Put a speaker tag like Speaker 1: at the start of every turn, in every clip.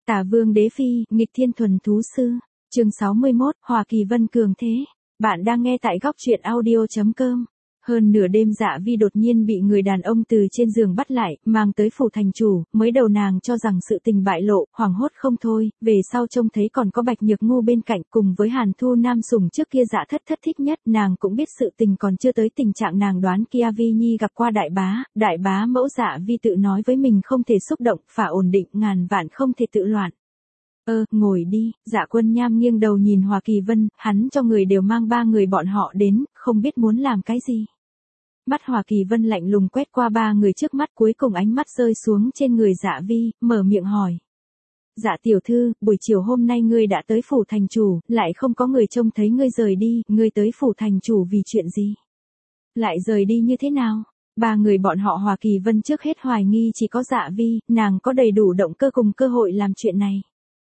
Speaker 1: Tả Vương Đế Phi, nghịch thiên thuần thú sư. Chương 61, Hòa Kỳ Vân cường thế. Bạn đang nghe tại góc truyện audio.com. Hơn nửa đêm Dạ Vi đột nhiên bị người đàn ông từ trên giường bắt lại, mang tới phủ thành chủ, mới đầu nàng cho rằng sự tình bại lộ, hoảng hốt không thôi, về sau trông thấy còn có Bạch Nhược Ngu bên cạnh cùng với Hàn Thu Nam sủng trước kia Dạ Thất Thất thích nhất, nàng cũng biết sự tình còn chưa tới tình trạng nàng đoán kia Vi Nhi gặp qua đại bá mẫu Dạ Vi tự nói với mình không thể xúc động, phải ổn định, ngàn vạn không thể tự loạn. Ngồi đi, Dạ Quân Nham nghiêng đầu nhìn Hòa Kỳ Vân, hắn cho người đều mang 3 người bọn họ đến, không biết muốn làm cái gì. Mắt Hòa Kỳ Vân lạnh lùng quét qua 3 người trước mắt, cuối cùng ánh mắt rơi xuống trên người Dạ Vi, mở miệng hỏi. Dạ tiểu thư, buổi chiều hôm nay ngươi đã tới phủ thành chủ, lại không có người trông thấy ngươi rời đi, ngươi tới phủ thành chủ vì chuyện gì? Lại rời đi như thế nào? 3 người bọn họ Hòa Kỳ Vân trước hết hoài nghi chỉ có Dạ Vi, nàng có đầy đủ động cơ cùng cơ hội làm chuyện này.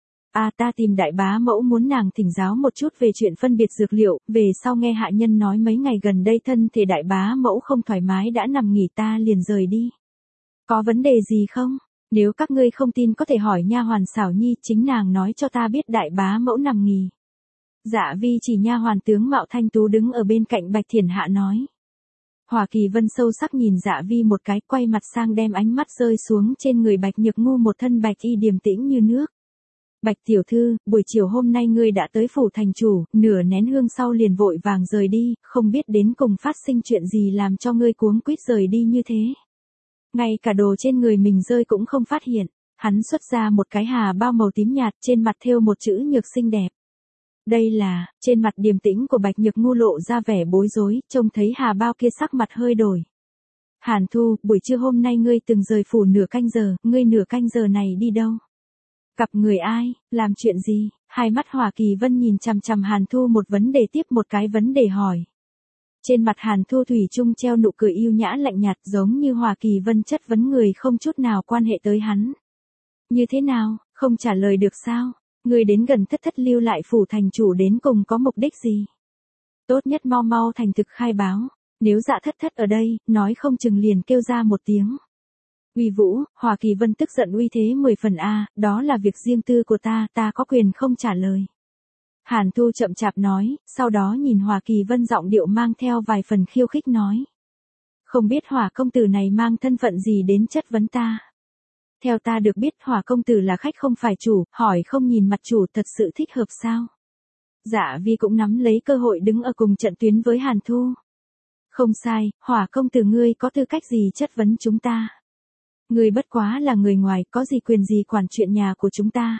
Speaker 1: Ta tìm đại bá mẫu muốn nàng thỉnh giáo một chút về chuyện phân biệt dược liệu, về sau nghe hạ nhân nói mấy ngày gần đây thân thể đại bá mẫu không thoải mái đã nằm nghỉ ta liền rời đi. Có vấn đề gì không? Nếu các ngươi không tin có thể hỏi nha hoàn Xảo Nhi, chính nàng nói cho ta biết đại bá mẫu nằm nghỉ. Dạ Vi chỉ nha hoàn tướng mạo thanh tú đứng ở bên cạnh Bạch Thiển Hạ nói. Hòa Kỳ Vân sâu sắc nhìn Dạ Vi một cái, quay mặt sang đem ánh mắt rơi xuống trên người Bạch Nhược Ngu, một thân bạch y điềm tĩnh như nước. Bạch tiểu thư, buổi chiều hôm nay ngươi đã tới phủ thành chủ, nửa nén hương sau liền vội vàng rời đi, không biết đến cùng phát sinh chuyện gì làm cho ngươi cuống quýt rời đi như thế. Ngay cả đồ trên người mình rơi cũng không phát hiện, hắn xuất ra một cái hà bao màu tím nhạt, trên mặt thêu một chữ nhược xinh đẹp. Đây là, trên mặt điềm tĩnh của Bạch Nhược Ngu lộ ra vẻ bối rối, trông thấy hà bao kia sắc mặt hơi đổi. Hàn Thu, buổi trưa hôm nay ngươi từng rời phủ nửa canh giờ, ngươi nửa canh giờ này đi đâu? Gặp người ai, làm chuyện gì? Hai mắt Hòa Kỳ Vân nhìn chằm chằm Hàn Thu, một vấn đề tiếp một cái vấn đề hỏi. Trên mặt Hàn Thu thủy chung treo nụ cười yêu nhã lạnh nhạt, giống như Hòa Kỳ Vân chất vấn người không chút nào quan hệ tới hắn. Như thế nào, không trả lời được sao? Người đến gần Thất Thất lưu lại phủ thành chủ đến cùng có mục đích gì? Tốt nhất mau thành thực khai báo, nếu Dạ Thất Thất ở đây, nói không chừng liền kêu ra một tiếng. Uy Vũ, Hòa Kỳ Vân tức giận uy thế 10 phần đó là việc riêng tư của ta có quyền không trả lời. Hàn Thu chậm chạp nói, sau đó nhìn Hòa Kỳ Vân giọng điệu mang theo vài phần khiêu khích nói. Không biết Hòa công tử này mang thân phận gì đến chất vấn ta. Theo ta được biết Hòa công tử là khách không phải chủ, hỏi không nhìn mặt chủ thật sự thích hợp sao? Dạ Vi cũng nắm lấy cơ hội đứng ở cùng trận tuyến với Hàn Thu. Không sai, Hòa công tử ngươi có tư cách gì chất vấn chúng ta? Ngươi bất quá là người ngoài, có gì quyền gì quản chuyện nhà của chúng ta.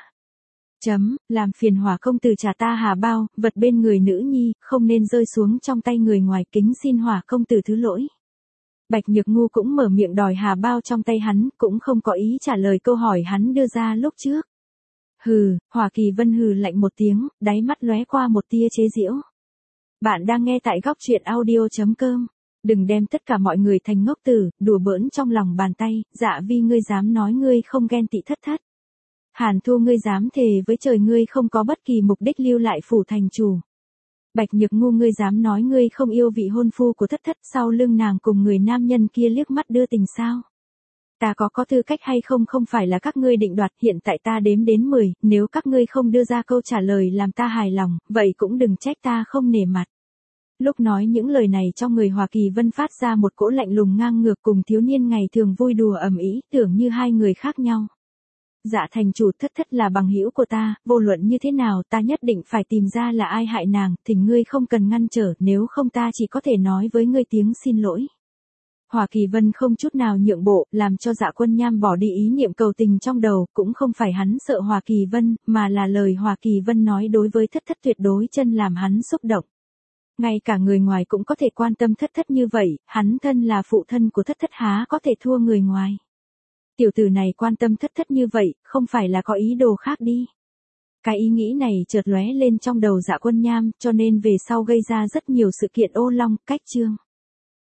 Speaker 1: Làm phiền Hòa công tử trả ta hà bao, vật bên người nữ nhi, không nên rơi xuống trong tay người ngoài, kính xin Hòa công tử thứ lỗi. Bạch Nhược Ngu cũng mở miệng đòi hà bao trong tay hắn, cũng không có ý trả lời câu hỏi hắn đưa ra lúc trước. Hừ, Hòa Kỳ Vân hừ lạnh một tiếng, đáy mắt lóe qua một tia chế giễu. Bạn đang nghe tại góc truyện audio.com. Đừng đem tất cả mọi người thành ngốc tử, đùa bỡn trong lòng bàn tay, Dạ Vi ngươi dám nói ngươi không ghen tị Thất Thất. Hàn Thu ngươi dám thề với trời ngươi không có bất kỳ mục đích lưu lại phủ thành chủ. Bạch Nhược Ngu ngươi dám nói ngươi không yêu vị hôn phu của Thất Thất, sau lưng nàng cùng người nam nhân kia liếc mắt đưa tình sao. Ta có tư cách hay không không phải là các ngươi định đoạt, hiện tại ta đếm đến 10, nếu các ngươi không đưa ra câu trả lời làm ta hài lòng, vậy cũng đừng trách ta không nể mặt. Lúc nói những lời này trong người Hòa Kỳ Vân phát ra một cỗ lạnh lùng ngang ngược, cùng thiếu niên ngày thường vui đùa ầm ĩ, tưởng như hai người khác nhau. Dạ thành chủ Thất Thất là bằng hữu của ta, vô luận như thế nào ta nhất định phải tìm ra là ai hại nàng, thỉnh ngươi không cần ngăn trở, nếu không ta chỉ có thể nói với ngươi tiếng xin lỗi. Hòa Kỳ Vân không chút nào nhượng bộ, làm cho Dạ Quân Nham bỏ đi ý niệm cầu tình trong đầu, cũng không phải hắn sợ Hòa Kỳ Vân, mà là lời Hòa Kỳ Vân nói đối với Thất Thất tuyệt đối chân làm hắn xúc động. Ngay cả người ngoài cũng có thể quan tâm Thất Thất như vậy, hắn thân là phụ thân của Thất Thất há có thể thua người ngoài. Tiểu tử này quan tâm Thất Thất như vậy, không phải là có ý đồ khác đi. Cái ý nghĩ này chợt lóe lên trong đầu Dạ Quân Nham, cho nên về sau gây ra rất nhiều sự kiện ô long, cách chương.